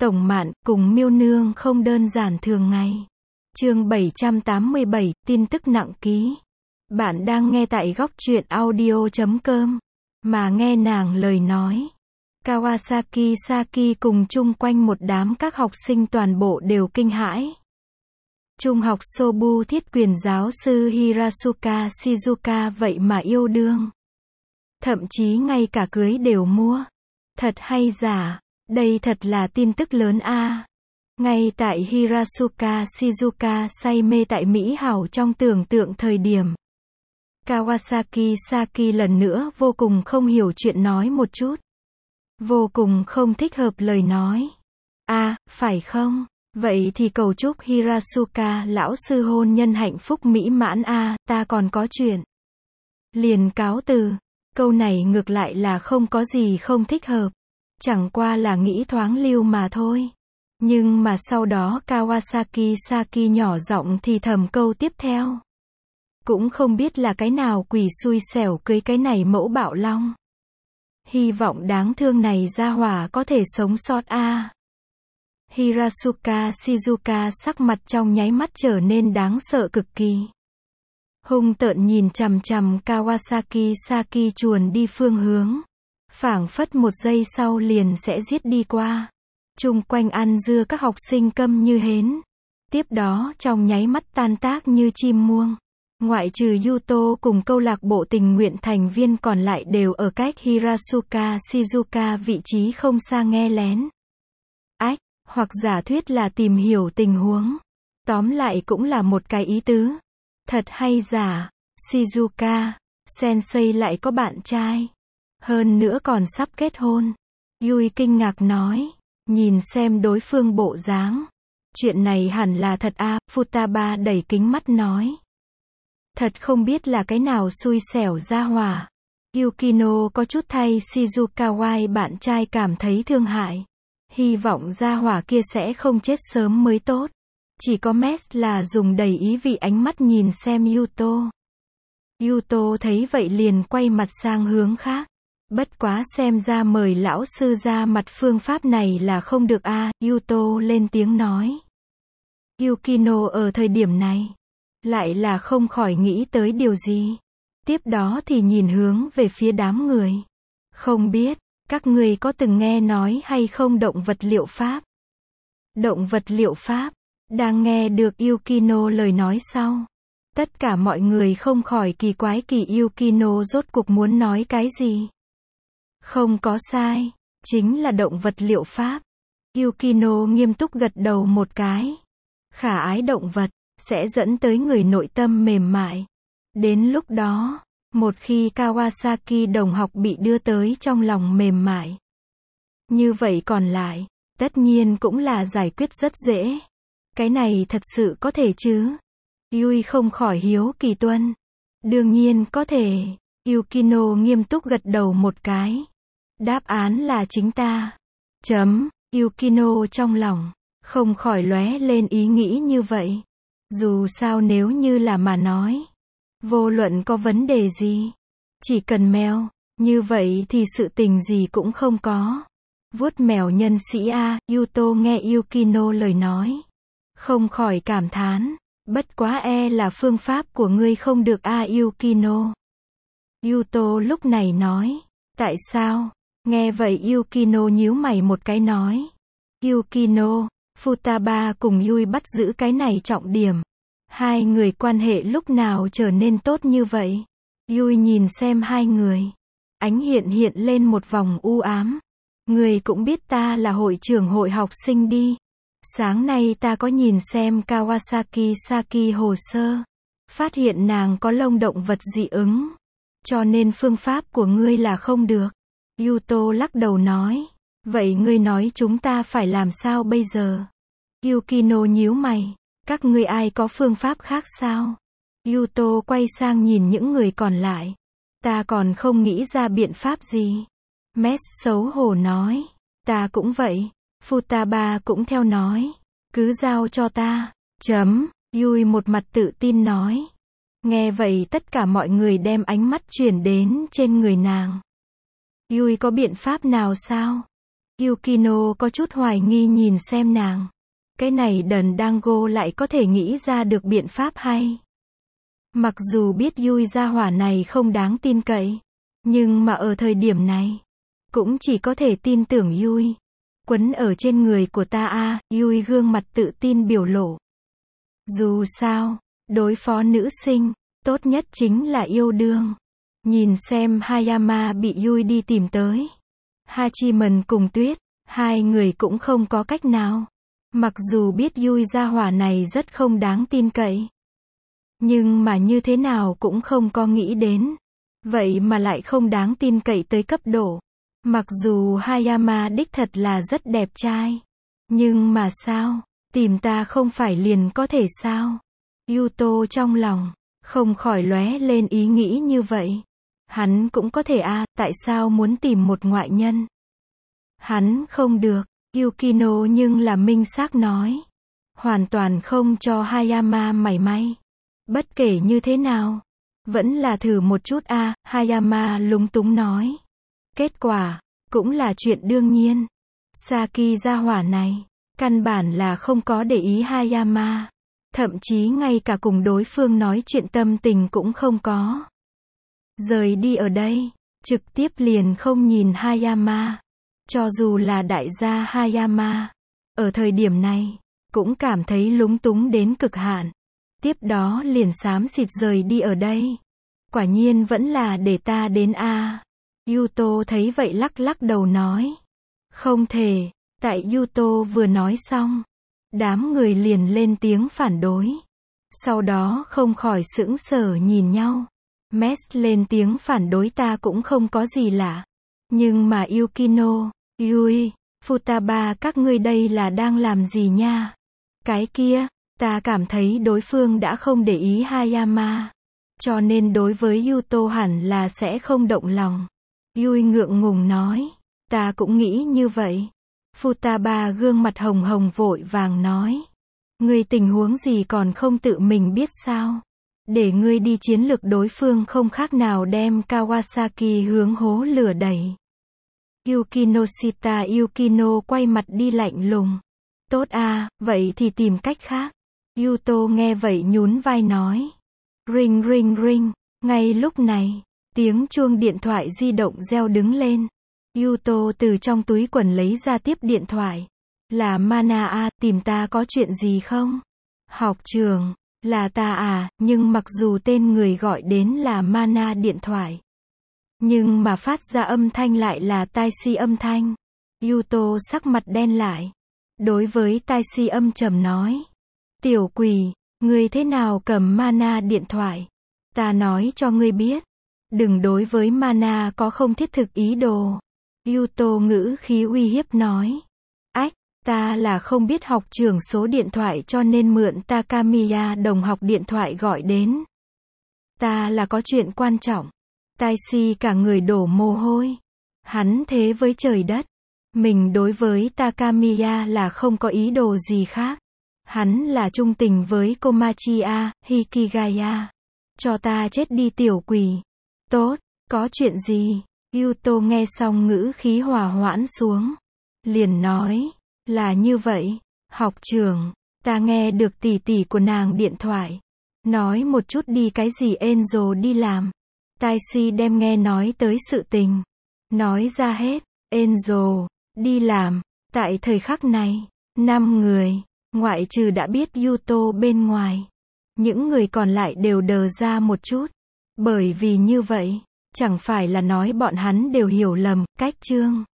Tổng Mạn cùng Miêu Nương không đơn giản thường ngày. Chương 787, tin tức nặng ký. Bạn đang nghe tại góc truyện audio.com, mà nghe nàng lời nói. Kawasaki Saki cùng chung quanh một đám các học sinh toàn bộ đều kinh hãi. Trung học Sobu Thiết quyền giáo sư Hirasuka Shizuka vậy mà yêu đương. Thậm chí ngay cả cưới đều mua. Thật hay giả? Đây thật là tin tức lớn a. Ngay tại Hirasuka Shizuka say mê tại mỹ hảo trong tưởng tượng thời điểm, Kawasaki Saki lần nữa vô cùng không hiểu chuyện nói một chút. Vô cùng không thích hợp lời nói. Phải không? Vậy thì cầu chúc Hirasuka lão sư hôn nhân hạnh phúc mỹ mãn ta còn có chuyện. Liền cáo từ. Câu này ngược lại là không có gì không thích hợp. Chẳng qua là nghĩ thoáng lưu mà thôi. Nhưng mà sau đó Kawasaki Saki nhỏ giọng thì thầm câu tiếp theo. Cũng không biết là cái nào quỷ xui xẻo cưới cái này mẫu bạo long. Hy vọng đáng thương này ra hỏa có thể sống sót Hirasuka Shizuka sắc mặt trong nháy mắt trở nên đáng sợ cực kỳ. Hung tợn nhìn chằm chằm Kawasaki Saki chuồn đi phương hướng. Phảng phất một giây sau liền sẽ giết đi qua. Chung quanh ăn dưa các học sinh câm như hến. Tiếp đó trong nháy mắt tan tác như chim muông. Ngoại trừ Yuto cùng câu lạc bộ tình nguyện thành viên còn lại đều ở cách Hirasuka Shizuka vị trí không xa nghe lén. Hoặc giả thuyết là tìm hiểu tình huống. Tóm lại cũng là một cái ý tứ. Thật hay giả? Shizuka Sensei lại có bạn trai. Hơn nữa còn sắp kết hôn. Yui kinh ngạc nói. Nhìn xem đối phương bộ dáng. Chuyện này hẳn là thật Futaba đẩy kính mắt nói. Thật không biết là cái nào xui xẻo ra hỏa. Yukino có chút thay Shizuka bạn trai cảm thấy thương hại. Hy vọng gia hỏa kia sẽ không chết sớm mới tốt. Chỉ có Mes là dùng đầy ý vị ánh mắt nhìn xem Yuto. Yuto thấy vậy liền quay mặt sang hướng khác. Bất quá xem ra mời lão sư ra mặt phương pháp này là không được Yuto lên tiếng nói. Yukino ở thời điểm này lại là không khỏi nghĩ tới điều gì. Tiếp đó thì nhìn hướng về phía đám người. Không biết các người có từng nghe nói hay không động vật liệu pháp? Động vật liệu pháp? Đang nghe được Yukino lời nói sau. Tất cả mọi người không khỏi kỳ quái kỳ Yukino rốt cuộc muốn nói cái gì. Không có sai. Chính là động vật liệu pháp. Yukino nghiêm túc gật đầu một cái. Khả ái động vật sẽ dẫn tới người nội tâm mềm mại. Đến lúc đó, một khi Kawasaki đồng học bị đưa tới trong lòng mềm mại. Như vậy còn lại, tất nhiên cũng là giải quyết rất dễ. Cái này thật sự có thể chứ? Yui không khỏi hiếu kỳ tuân. Đương nhiên có thể. Yukino nghiêm túc gật đầu một cái. Đáp án là chính ta. Yukino trong lòng không khỏi lóe lên ý nghĩ như vậy. Dù sao nếu như là mà nói, vô luận có vấn đề gì, chỉ cần mèo, như vậy thì sự tình gì cũng không có. Vuốt mèo nhân sĩ Yuto nghe Yukino lời nói, không khỏi cảm thán, bất quá là phương pháp của ngươi không được Yukino. Yuto lúc này nói, tại sao? Nghe vậy Yukino nhíu mày một cái nói, Yukino, Futaba cùng Yui bắt giữ cái này trọng điểm. Hai người quan hệ lúc nào trở nên tốt như vậy? Yui nhìn xem hai người. Ánh hiện lên một vòng u ám. Người cũng biết ta là hội trưởng hội học sinh đi. Sáng nay ta có nhìn xem Kawasaki Saki hồ sơ. Phát hiện nàng có lông động vật dị ứng. Cho nên phương pháp của ngươi là không được. Yuto lắc đầu nói. Vậy ngươi nói chúng ta phải làm sao bây giờ? Yukino nhíu mày. Các ngươi ai có phương pháp khác sao? Yuto quay sang nhìn những người còn lại. Ta còn không nghĩ ra biện pháp gì. Mes xấu hổ nói. Ta cũng vậy. Futaba cũng theo nói. Cứ giao cho ta. Yui một mặt tự tin nói. Nghe vậy tất cả mọi người đem ánh mắt chuyển đến trên người nàng. Yui có biện pháp nào sao? Yukino có chút hoài nghi nhìn xem nàng. Cái này đần Dango lại có thể nghĩ ra được biện pháp hay. Mặc dù biết Yui gia hỏa này không đáng tin cậy, nhưng mà ở thời điểm này, cũng chỉ có thể tin tưởng Yui. Quấn ở trên người của ta a, Yui gương mặt tự tin biểu lộ. Dù sao, đối phó nữ sinh, tốt nhất chính là yêu đương. Nhìn xem Hayama bị Yui đi tìm tới. Hachiman cùng Tuyết, hai người cũng không có cách nào. Mặc dù biết Yui gia hỏa này rất không đáng tin cậy, nhưng mà như thế nào cũng không có nghĩ đến. Vậy mà lại không đáng tin cậy tới cấp độ. Mặc dù Hayama đích thật là rất đẹp trai. Nhưng mà sao? Tìm ta không phải liền có thể sao? Yuto trong lòng, không khỏi lóe lên ý nghĩ như vậy. Hắn cũng có thể tại sao muốn tìm một ngoại nhân? Hắn không được. Yukino nhưng là minh xác nói. Hoàn toàn không cho Hayama mảy may. Bất kể như thế nào, vẫn là thử một chút Hayama lúng túng nói. Kết quả, cũng là chuyện đương nhiên. Saki gia hỏa này, căn bản là không có để ý Hayama. Thậm chí ngay cả cùng đối phương nói chuyện tâm tình cũng không có. Rời đi ở đây, trực tiếp liền không nhìn Hayama. Cho dù là đại gia Hayama, ở thời điểm này, cũng cảm thấy lúng túng đến cực hạn. Tiếp đó liền xám xịt rời đi ở đây. Quả nhiên vẫn là để ta đến Yuto thấy vậy lắc lắc đầu nói. Không thể. Tại Yuto vừa nói xong, đám người liền lên tiếng phản đối. Sau đó không khỏi sững sờ nhìn nhau. Mes lên tiếng phản đối ta cũng không có gì lạ. Nhưng mà Yukino, Yui, Futaba các ngươi đây là đang làm gì nha? Cái kia, ta cảm thấy đối phương đã không để ý Hayama. Cho nên đối với Yuto hẳn là sẽ không động lòng. Yui ngượng ngùng nói. Ta cũng nghĩ như vậy. Futaba gương mặt hồng hồng vội vàng nói. Ngươi tình huống gì còn không tự mình biết sao? Để ngươi đi chiến lược đối phương không khác nào đem Kawasaki hướng hố lửa đẩy. Yukino quay mặt đi lạnh lùng. Tốt vậy thì tìm cách khác. Yuto nghe vậy nhún vai nói. Ring ring ring. Ngay lúc này, tiếng chuông điện thoại di động reo đứng lên. Yuto từ trong túi quần lấy ra tiếp điện thoại. Là Mana tìm ta có chuyện gì không? Học trường, là ta nhưng mặc dù tên người gọi đến là Mana điện thoại, nhưng mà phát ra âm thanh lại là Taishi âm thanh. Yuto sắc mặt đen lại. Đối với Taishi âm trầm nói. Tiểu quỷ, ngươi thế nào cầm Mana điện thoại? Ta nói cho ngươi biết. Đừng đối với Mana có không thiết thực ý đồ. Yuto ngữ khí uy hiếp nói. Ách, ta là không biết học trưởng số điện thoại cho nên mượn Takamiya đồng học điện thoại gọi đến. Ta là có chuyện quan trọng. Taishi cả người đổ mồ hôi. Hắn thế với trời đất. Mình đối với Takamiya là không có ý đồ gì khác. Hắn là trung tình với Komachiya, Hikigaya. Cho ta chết đi tiểu quỷ. Tốt, có chuyện gì? Yuto nghe xong ngữ khí hòa hoãn xuống. Liền nói, là như vậy, học trưởng, ta nghe được tỷ tỷ của nàng điện thoại. Nói một chút đi cái gì Angel đi làm. Taishi đem nghe nói tới sự tình. Nói ra hết, Angel, đi làm. Tại thời khắc này, 5 người, ngoại trừ đã biết Yuto bên ngoài. Những người còn lại đều đờ ra một chút. Bởi vì như vậy, chẳng phải là nói bọn hắn đều hiểu lầm, cách chương.